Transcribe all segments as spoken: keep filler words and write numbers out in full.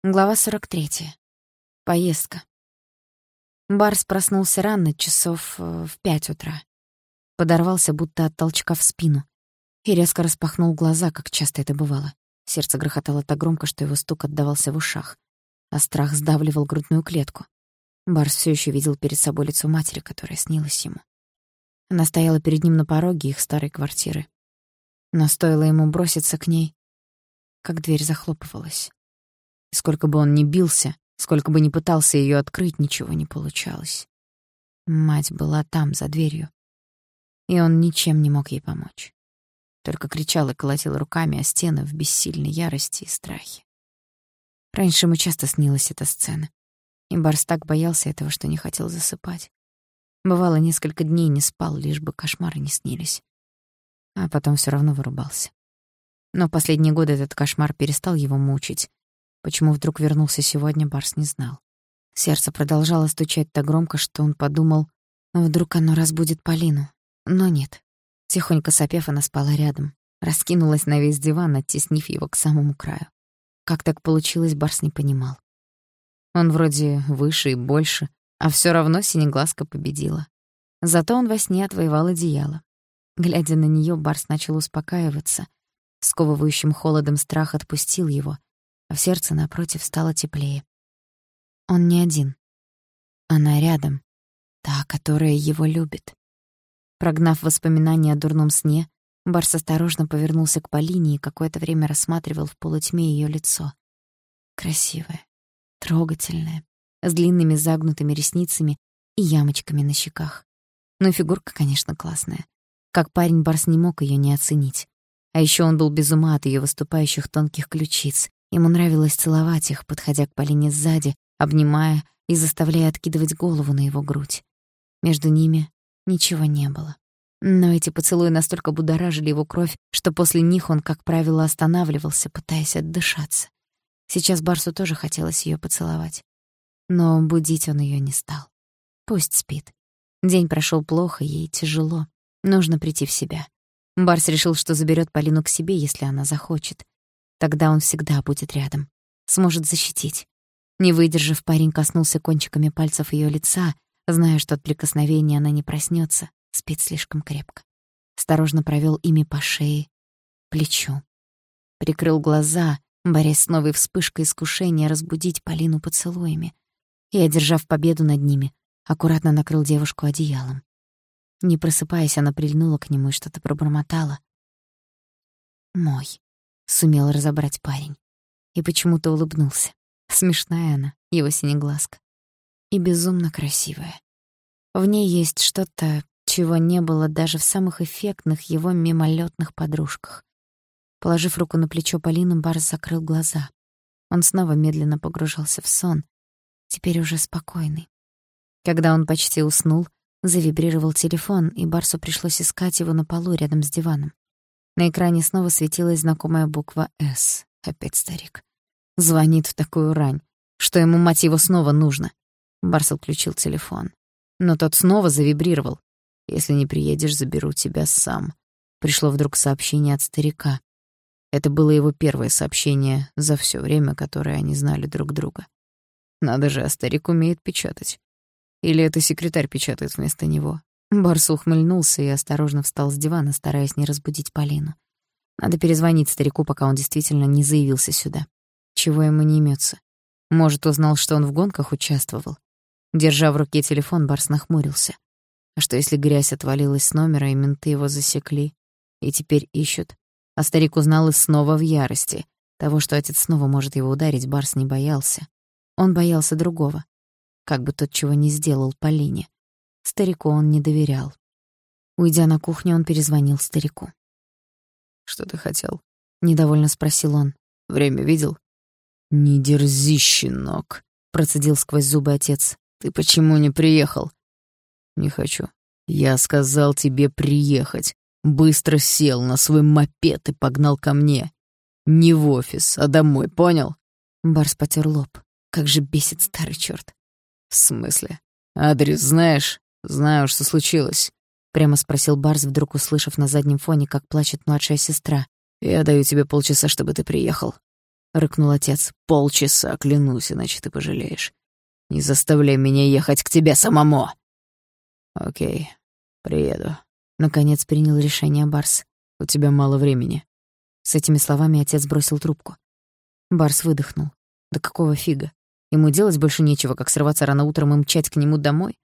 Глава сорок третья. Поездка. Барс проснулся рано, часов в пять утра. Подорвался, будто от толчка в спину, и резко распахнул глаза, как часто это бывало. Сердце грохотало так громко, что его стук отдавался в ушах, а страх сдавливал грудную клетку. Барс всё ещё видел перед собой лицо матери, которая снилась ему. Она стояла перед ним на пороге их старой квартиры. Но стоило ему броситься к ней, как дверь захлопывалась. И сколько бы он ни бился, сколько бы ни пытался её открыть, ничего не получалось. Мать была там, за дверью, и он ничем не мог ей помочь. Только кричал и колотил руками о стены в бессильной ярости и страхе. Раньше ему часто снилась эта сцена, и Барс так боялся этого, что не хотел засыпать. Бывало, несколько дней не спал, лишь бы кошмары не снились. А потом всё равно вырубался. Но последние годы этот кошмар перестал его мучить. Почему вдруг вернулся сегодня, Барс не знал. Сердце продолжало стучать так громко, что он подумал, вдруг оно разбудит Полину. Но нет. Тихонько сопев, она спала рядом, раскинулась на весь диван, оттеснив его к самому краю. Как так получилось, Барс не понимал. Он вроде выше и больше, а всё равно синеглазка победила. Зато он во сне отвоевал одеяло. Глядя на неё, Барс начал успокаиваться. Сковывающим холодом страх отпустил его, а в сердце, напротив, стало теплее. Он не один. Она рядом, та, которая его любит. Прогнав воспоминания о дурном сне, Барс осторожно повернулся к Полине и какое-то время рассматривал в полутьме её лицо. Красивое, трогательное, с длинными загнутыми ресницами и ямочками на щеках. Ну и фигурка, конечно, классная. Как парень, Барс не мог её не оценить. А ещё он был без ума от её выступающих тонких ключиц. Ему нравилось целовать их, подходя к Полине сзади, обнимая и заставляя откидывать голову на его грудь. Между ними ничего не было. Но эти поцелуи настолько будоражили его кровь, что после них он, как правило, останавливался, пытаясь отдышаться. Сейчас Барсу тоже хотелось её поцеловать. Но будить он её не стал. Пусть спит. День прошёл плохо, ей тяжело. Нужно прийти в себя. Барс решил, что заберёт Полину к себе, если она захочет. Тогда он всегда будет рядом, сможет защитить. Не выдержав, парень коснулся кончиками пальцев её лица, зная, что от прикосновения она не проснётся, спит слишком крепко. Осторожно провёл ими по шее, плечу. Прикрыл глаза, борясь с новой вспышкой искушения разбудить Полину поцелуями, и, одержав победу над ними, аккуратно накрыл девушку одеялом. Не просыпаясь, она прильнула к нему и что-то пробормотала. «Мой», — сумел разобрать парень. И почему-то улыбнулся. Смешная она, его синеглазка. И безумно красивая. В ней есть что-то, чего не было даже в самых эффектных его мимолетных подружках. Положив руку на плечо Полины, Барс закрыл глаза. Он снова медленно погружался в сон, теперь уже спокойный. Когда он почти уснул, завибрировал телефон, и Барсу пришлось искать его на полу рядом с диваном. На экране снова светилась знакомая буква «С». Опять старик. Звонит в такую рань. Что ему, мать его, снова нужно? Барс отключил телефон. Но тот снова завибрировал. «Если не приедешь, заберу тебя сам». Пришло вдруг сообщение от старика. Это было его первое сообщение за всё время, которое они знали друг друга. Надо же, а старик умеет печатать. Или это секретарь печатает вместо него? Барс ухмыльнулся и осторожно встал с дивана, стараясь не разбудить Полину. Надо перезвонить старику, пока он действительно не заявился сюда. Чего ему не имется? Может, узнал, что он в гонках участвовал? Держа в руке телефон, Барс нахмурился. А что, если грязь отвалилась с номера, и менты его засекли, и теперь ищут? А старик узнал и снова в ярости. Того, что отец снова может его ударить, Барс не боялся. Он боялся другого. Как бы тот чего не сделал Полине. Старику он не доверял. Уйдя на кухню, он перезвонил старику. «Что ты хотел?» — недовольно спросил он. «Время видел?» «Не дерзи, щенок», — процедил сквозь зубы отец. «Ты почему не приехал?» «Не хочу». «Я сказал тебе приехать. Быстро сел на свой мопед и погнал ко мне. Не в офис, а домой, понял?» Барс потер лоб. Как же бесит старый чёрт. «В смысле? Адрес знаешь? Знаю, что случилось», — прямо спросил Барс, вдруг услышав на заднем фоне, как плачет младшая сестра. «Я даю тебе полчаса, чтобы ты приехал». рыкнул отец. «Полчаса, клянусь, иначе ты пожалеешь. Не заставляй меня ехать к тебе самому!» «Окей, приеду». Наконец принял решение Барс. «У тебя мало времени». С этими словами отец бросил трубку. Барс выдохнул. Да какого фига? Ему делать больше нечего, как срываться рано утром и мчать к нему домой?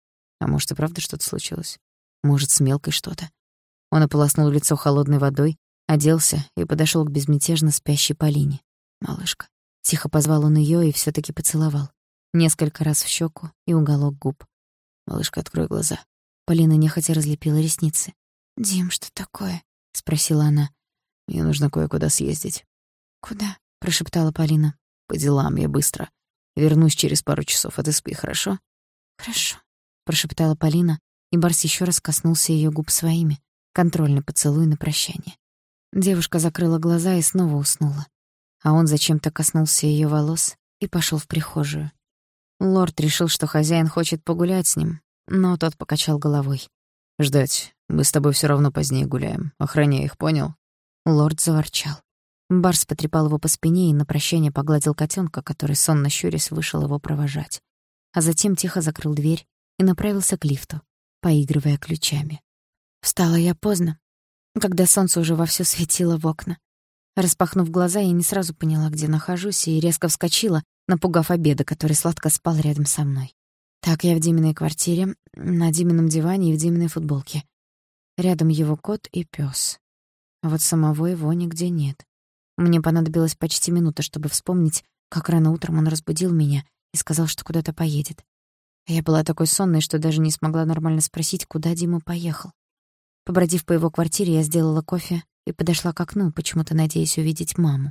А может, и правда что-то случилось? Может, с мелкой что-то? Он ополоснул лицо холодной водой, оделся и подошёл к безмятежно спящей Полине. «Малышка». Тихо позвал он её и всё-таки поцеловал. Несколько раз в щеку и уголок губ. «Малышка, открой глаза». Полина нехотя разлепила ресницы. «Дим, что такое?» — спросила она. «Мне нужно кое-куда съездить». «Куда?» — прошептала Полина. «По делам, я быстро. Вернусь через пару часов, а ты спи, хорошо?» «Хорошо», — прошептала Полина, и Барс ещё раз коснулся её губ своими. Контрольный поцелуй на прощание. Девушка закрыла глаза и снова уснула. А он зачем-то коснулся её волос и пошёл в прихожую. Лорд решил, что хозяин хочет погулять с ним, но тот покачал головой. «Ждать. Мы с тобой всё равно позднее гуляем. Охраняй их, понял?» Лорд заворчал. Барс потрепал его по спине и на прощание погладил котёнка, который, сонно щурясь, вышел его провожать. А затем тихо закрыл дверь и направился к лифту, поигрывая ключами. Встала я поздно, когда солнце уже вовсю светило в окна. Распахнув глаза, я не сразу поняла, где нахожусь, и резко вскочила, напугав обеда, который сладко спал рядом со мной. Так, я в Диминой квартире, на Димином диване и в Диминой футболке. Рядом его кот и пёс. А вот самого его нигде нет. Мне понадобилось почти минута, чтобы вспомнить, как рано утром он разбудил меня и сказал, что куда-то поедет. А я была такой сонной, что даже не смогла нормально спросить, куда Дима поехал. Побродив по его квартире, я сделала кофе и подошла к окну, почему-то надеясь увидеть маму.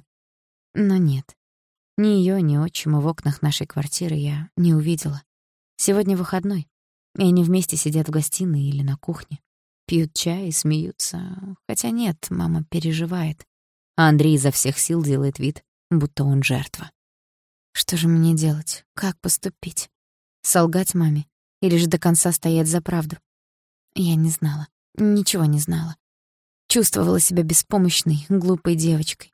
Но нет. Ни её, ни отчима в окнах нашей квартиры я не увидела. Сегодня выходной, и они вместе сидят в гостиной или на кухне. Пьют чай и смеются. Хотя нет, мама переживает. А Андрей изо всех сил делает вид, будто он жертва. Что же мне делать? Как поступить? Солгать маме? Или же до конца стоять за правду? Я не знала. Ничего не знала. Чувствовала себя беспомощной, глупой девочкой.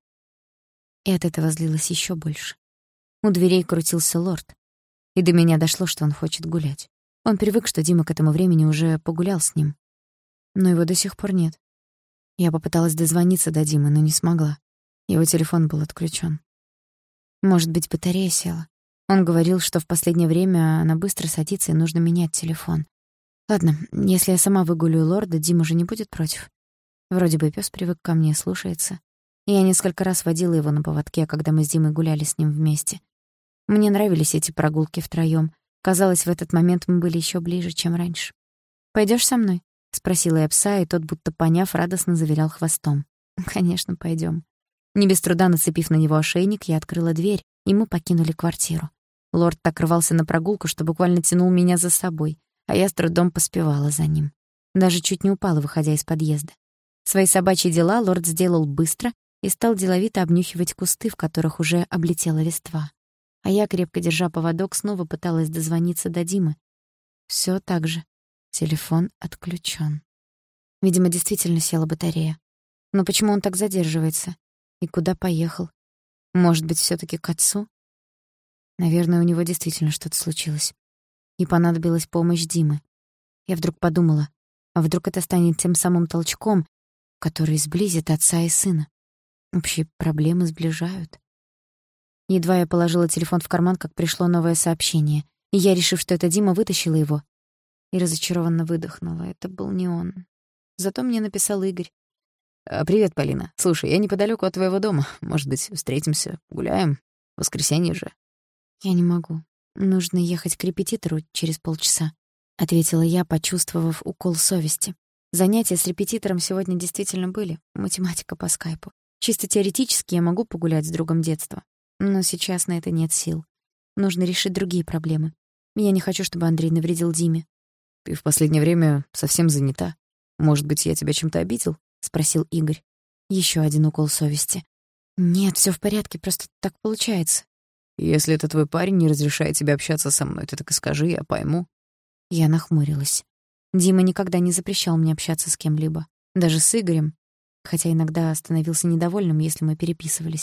И от этого злилась ещё больше. У дверей крутился лорд. И до меня дошло, что он хочет гулять. Он привык, что Дима к этому времени уже погулял с ним. Но его до сих пор нет. Я попыталась дозвониться до Димы, но не смогла. Его телефон был отключён. Может быть, батарея села. Он говорил, что в последнее время она быстро садится и нужно менять телефон. Ладно, если я сама выгулю лорда, Дима же не будет против. Вроде бы пёс привык ко мне, слушается. И я несколько раз водила его на поводке, когда мы с Димой гуляли с ним вместе. Мне нравились эти прогулки втроём. Казалось, в этот момент мы были ещё ближе, чем раньше. «Пойдёшь со мной?» — спросила я пса, и тот, будто поняв, радостно завилял хвостом. «Конечно, пойдём». Не без труда нацепив на него ошейник, я открыла дверь, и мы покинули квартиру. Лорд так рвался на прогулку, что буквально тянул меня за собой, а я с трудом поспевала за ним. Даже чуть не упала, выходя из подъезда. Свои собачьи дела лорд сделал быстро и стал деловито обнюхивать кусты, в которых уже облетела листва. А я, крепко держа поводок, снова пыталась дозвониться до Димы. Всё так же. Телефон отключён. Видимо, действительно села батарея. Но почему он так задерживается? И куда поехал? Может быть, всё-таки к отцу? Наверное, у него действительно что-то случилось. И понадобилась помощь Димы. Я вдруг подумала, а вдруг это станет тем самым толчком, который сблизит отца и сына? Общие проблемы сближают. Едва я положила телефон в карман, как пришло новое сообщение, и я, решив, что это Дима, вытащила его. И разочарованно выдохнула. Это был не он. Зато мне написал Игорь. «Привет, Полина. Слушай, я неподалёку от твоего дома. Может быть, встретимся, гуляем? Воскресенье же». «Я не могу. Нужно ехать к репетитору через полчаса», — ответила я, почувствовав укол совести. Занятия с репетитором сегодня действительно были. Математика по скайпу. Чисто теоретически я могу погулять с другом детства. Но сейчас на это нет сил. Нужно решить другие проблемы. Я не хочу, чтобы Андрей навредил Диме. «Ты в последнее время совсем занята. Может быть, я тебя чем-то обидел?» — спросил Игорь. Ещё один укол совести. «Нет, всё в порядке, просто так получается». «Если это твой парень не разрешает тебе общаться со мной, ты так и скажи, я пойму». Я нахмурилась. Дима никогда не запрещал мне общаться с кем-либо. Даже с Игорем. Хотя иногда становился недовольным, если мы переписывались.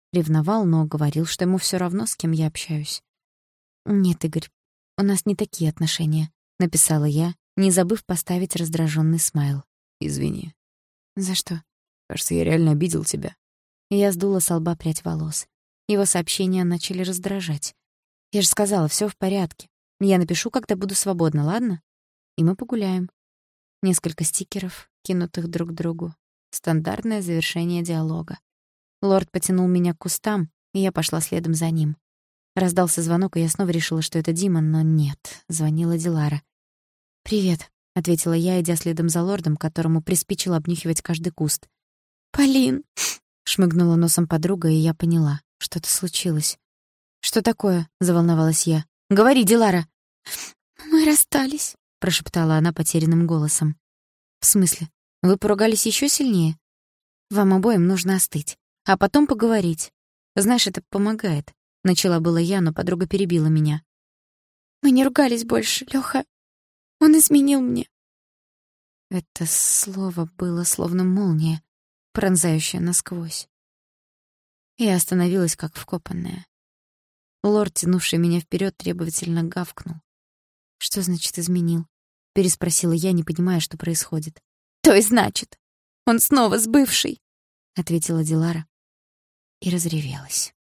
Ревновал, но говорил, что ему всё равно, с кем я общаюсь. «Нет, Игорь, у нас не такие отношения», — написала я, не забыв поставить раздражённый смайл. «Извини». «За что?» «Кажется, я реально обидел тебя». Я сдула с лба прядь волос. Его сообщения начали раздражать. «Я же сказала, всё в порядке. Я напишу, когда буду свободна, ладно? И мы погуляем». Несколько стикеров, кинутых друг другу. Стандартное завершение диалога. Лорд потянул меня к кустам, и я пошла следом за ним. Раздался звонок, и я снова решила, что это Дима, но нет, звонила Дилара. «Привет», — ответила я, идя следом за лордом, которому приспичило обнюхивать каждый куст. «Полин», — шмыгнула носом подруга, и я поняла, что-то случилось. «Что такое?» — заволновалась я. «Говори, Дилара!» «Мы расстались», — прошептала она потерянным голосом. «В смысле? Вы поругались ещё сильнее? Вам обоим нужно остыть, а потом поговорить. Знаешь, это помогает». Начала было я, но подруга перебила меня. «Мы не ругались больше, Лёха. Он изменил мне». Это слово было словно молния, пронзающая насквозь. Я остановилась, как вкопанная. Лорд, тянувший меня вперёд, требовательно гавкнул. «Что значит изменил?» — переспросила я, не понимая, что происходит. «То и значит, он снова с бывшей», — ответила Дилара и разревелась.